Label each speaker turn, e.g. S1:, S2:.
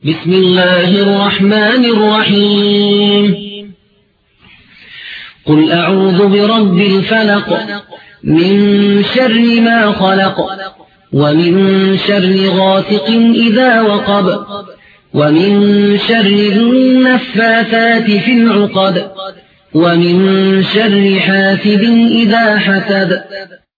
S1: بسم الله الرحمن الرحيم قل أعوذ برب الفلق من شر ما خلق ومن شر غاسق إذا وقب ومن شر النفاثات في العقد ومن شر حاسد إذا حسد